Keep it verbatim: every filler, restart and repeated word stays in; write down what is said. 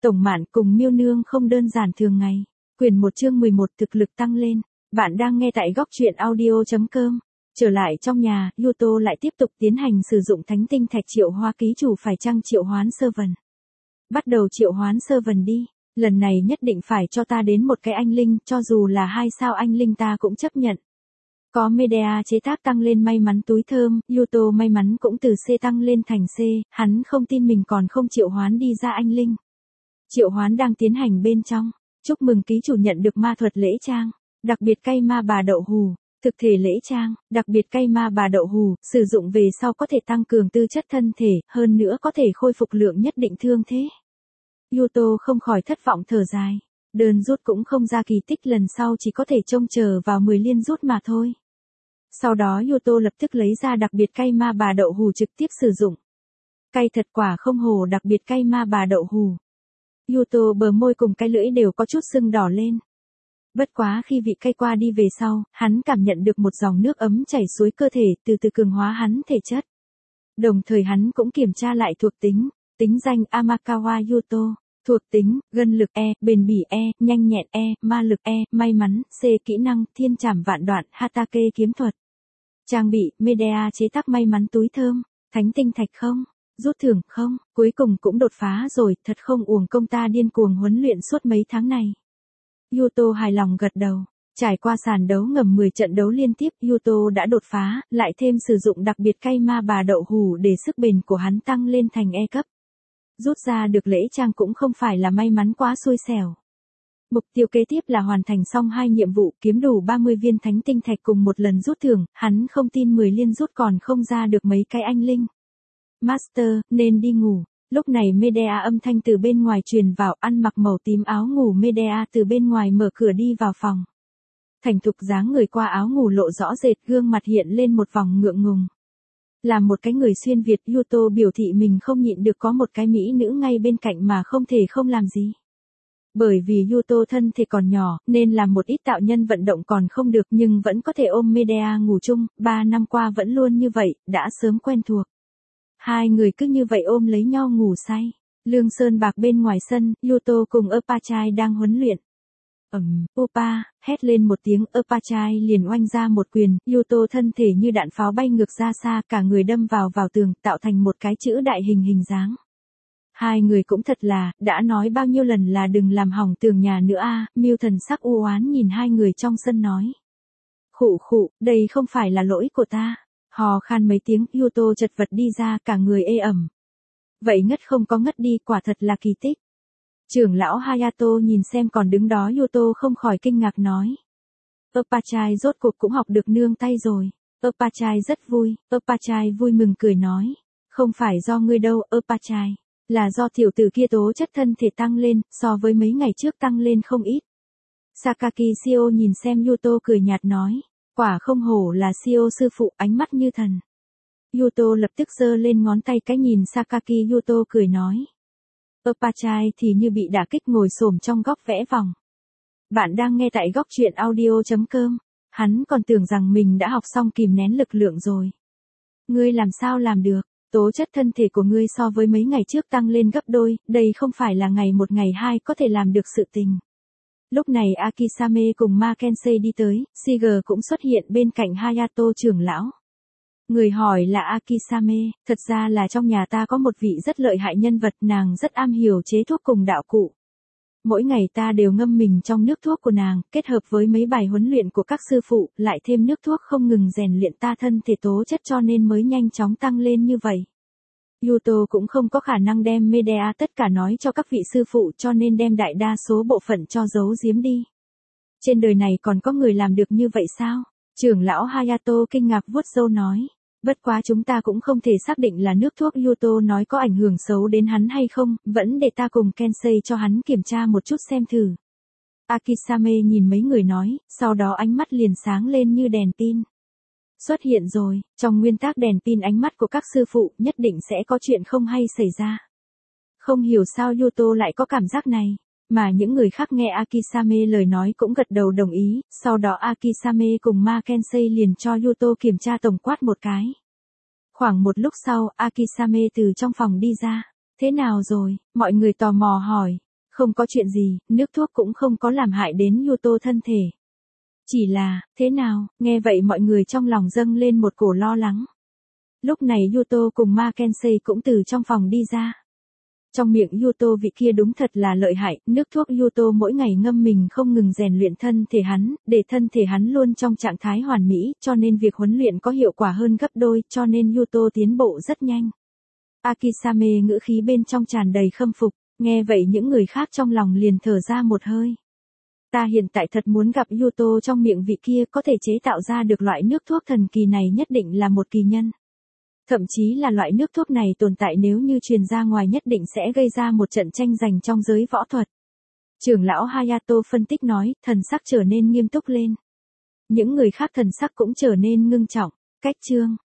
Tổng Mạn cùng Miêu Nương không đơn giản thường ngày. Quyển một chương mười một thực lực tăng lên. Bạn đang nghe tại góc truyện audio.com. Trở lại trong nhà, Yuto lại tiếp tục tiến hành sử dụng thánh tinh thạch triệu hóa ký chủ phải chăng triệu hoán Servant. Bắt đầu triệu hoán Servant đi. Lần này nhất định phải cho ta đến một cái anh linh, cho dù là hai sao anh linh ta cũng chấp nhận. Có Medea chế tác tăng lên may mắn túi thơm, Yuto may mắn cũng từ C tăng lên thành C, hắn không tin mình còn không triệu hoán đi ra anh linh. Triệu hoán đang tiến hành bên trong. Chúc mừng ký chủ nhận được ma thuật lễ trang. Đặc biệt cây ma bà đậu hù. Thực thể lễ trang, đặc biệt cây ma bà đậu hù, sử dụng về sau có thể tăng cường tư chất thân thể, hơn nữa có thể khôi phục lượng nhất định thương thế. Yuto không khỏi thất vọng thở dài. Đơn rút cũng không ra kỳ tích, lần sau chỉ có thể trông chờ vào mười liên rút mà thôi. Sau đó Yuto lập tức lấy ra đặc biệt cây ma bà đậu hù trực tiếp sử dụng. Cây thật quả không hồ, đặc biệt cây ma bà đậu hù. Yuto bờ môi cùng cái lưỡi đều có chút sưng đỏ lên. Bất quá khi vị cay qua đi về sau, hắn cảm nhận được một dòng nước ấm chảy suối cơ thể, từ từ cường hóa hắn thể chất. Đồng thời hắn cũng kiểm tra lại thuộc tính, tính danh Amakawa Yuto, thuộc tính, gân lực E, bền bỉ E, nhanh nhẹn E, ma lực E, may mắn, C kỹ năng, thiên trảm vạn đoạn, Hatake kiếm thuật. Trang bị, Medea chế tác may mắn túi thơm, thánh tinh thạch không, rút thưởng không, cuối cùng cũng đột phá rồi, thật không uổng công ta điên cuồng huấn luyện suốt mấy tháng này. Yuto hài lòng gật đầu. Trải qua sàn đấu ngầm mười trận đấu liên tiếp, Yuto đã đột phá, lại thêm sử dụng đặc biệt cây ma bà đậu hù để sức bền của hắn tăng lên thành E cấp. Rút ra được lễ trang cũng không phải là may mắn quá xui xẻo. Mục tiêu kế tiếp là hoàn thành xong hai nhiệm vụ, kiếm đủ ba mươi viên thánh tinh thạch cùng một lần rút thưởng, hắn không tin mười liên rút còn không ra được mấy cái anh linh. Master, nên đi ngủ. Lúc này Medea âm thanh từ bên ngoài truyền vào, ăn mặc màu tím áo ngủ Medea từ bên ngoài mở cửa đi vào phòng. Thành thục dáng người qua áo ngủ lộ rõ rệt, gương mặt hiện lên một vòng ngượng ngùng. Làm một cái người xuyên Việt, Yuto biểu thị mình không nhịn được có một cái mỹ nữ ngay bên cạnh mà không thể không làm gì. Bởi vì Yuto thân thể còn nhỏ, nên làm một ít tạo nhân vận động còn không được, nhưng vẫn có thể ôm Medea ngủ chung, ba năm qua vẫn luôn như vậy, đã sớm quen thuộc. Hai người cứ như vậy ôm lấy nhau ngủ say. Lương Sơn Bạc bên ngoài sân, Yuto cùng Opachai đang huấn luyện. Ầm, Opa, hét lên một tiếng, Opachai liền oanh ra một quyền, Yuto thân thể như đạn pháo bay ngược ra xa, cả người đâm vào vào tường, tạo thành một cái chữ đại hình hình dáng. Hai người cũng thật là, đã nói bao nhiêu lần là đừng làm hỏng tường nhà nữa a. À, Miêu thần sắc u oán nhìn hai người trong sân nói. Khụ khụ, đây không phải là lỗi của ta. Hò khan mấy tiếng, Yuto chật vật đi ra, cả người ê ẩm. Vậy ngất không có ngất đi, quả thật là kỳ tích. Trưởng lão Hayato nhìn xem còn đứng đó, Yuto không khỏi kinh ngạc nói. Opachai rốt cuộc cũng học được nương tay rồi. Opachai rất vui, Opachai vui mừng cười nói. Không phải do ngươi đâu, Opachai. Là do tiểu tử kia tố chất thân thể tăng lên, so với mấy ngày trước tăng lên không ít. Sakaki Shio nhìn xem Yuto cười nhạt nói. Quả không hổ là Shio sư phụ, ánh mắt như thần. Yuto lập tức giơ lên ngón tay cái nhìn Sakaki, Yuto cười nói. Opachai thì như bị đả kích ngồi xổm trong góc vẽ vòng. Bạn đang nghe tại góc truyện audio.com. Hắn còn tưởng rằng mình đã học xong kìm nén lực lượng rồi. Ngươi làm sao làm được, tố chất thân thể của ngươi so với mấy ngày trước tăng lên gấp đôi, đây không phải là ngày một ngày hai có thể làm được sự tình. Lúc này Akisame cùng Ma Kensei đi tới, Shiger cũng xuất hiện bên cạnh Hayato trưởng lão. Người hỏi là Akisame, thật ra là trong nhà ta có một vị rất lợi hại nhân vật, nàng rất am hiểu chế thuốc cùng đạo cụ. Mỗi ngày ta đều ngâm mình trong nước thuốc của nàng, kết hợp với mấy bài huấn luyện của các sư phụ, lại thêm nước thuốc không ngừng rèn luyện ta thân thể tố chất cho nên mới nhanh chóng tăng lên như vậy. Yuto cũng không có khả năng đem Medea tất cả nói cho các vị sư phụ cho nên đem đại đa số bộ phận cho giấu giếm đi. Trên đời này còn có người làm được như vậy sao? Trưởng lão Hayato kinh ngạc vuốt râu nói. Bất quá chúng ta cũng không thể xác định là nước thuốc Yuto nói có ảnh hưởng xấu đến hắn hay không, vẫn để ta cùng Kensei cho hắn kiểm tra một chút xem thử. Akisame nhìn mấy người nói, sau đó ánh mắt liền sáng lên như đèn pin. Xuất hiện rồi, trong nguyên tắc đèn pin ánh mắt của các sư phụ nhất định sẽ có chuyện không hay xảy ra. Không hiểu sao Yuto lại có cảm giác này, mà những người khác nghe Akisame lời nói cũng gật đầu đồng ý, sau đó Akisame cùng Ma Kensei liền cho Yuto kiểm tra tổng quát một cái. Khoảng một lúc sau, Akisame từ trong phòng đi ra. Thế nào rồi? Mọi người tò mò hỏi. Không có chuyện gì, nước thuốc cũng không có làm hại đến Yuto thân thể. Chỉ là, thế nào, nghe vậy mọi người trong lòng dâng lên một cổ lo lắng. Lúc này Yuto cùng Mackenzie cũng từ trong phòng đi ra. Trong miệng Yuto vị kia đúng thật là lợi hại, nước thuốc Yuto mỗi ngày ngâm mình không ngừng rèn luyện thân thể hắn, để thân thể hắn luôn trong trạng thái hoàn mỹ, cho nên việc huấn luyện có hiệu quả hơn gấp đôi, cho nên Yuto tiến bộ rất nhanh. Akisame ngữ khí bên trong tràn đầy khâm phục, nghe vậy những người khác trong lòng liền thở ra một hơi. Ta hiện tại thật muốn gặp Yuto trong miệng vị kia có thể chế tạo ra được loại nước thuốc thần kỳ này nhất định là một kỳ nhân. Thậm chí là loại nước thuốc này tồn tại nếu như truyền ra ngoài nhất định sẽ gây ra một trận tranh giành trong giới võ thuật. Trưởng lão Hayato phân tích nói, thần sắc trở nên nghiêm túc lên. Những người khác thần sắc cũng trở nên ngưng trọng. Cách chương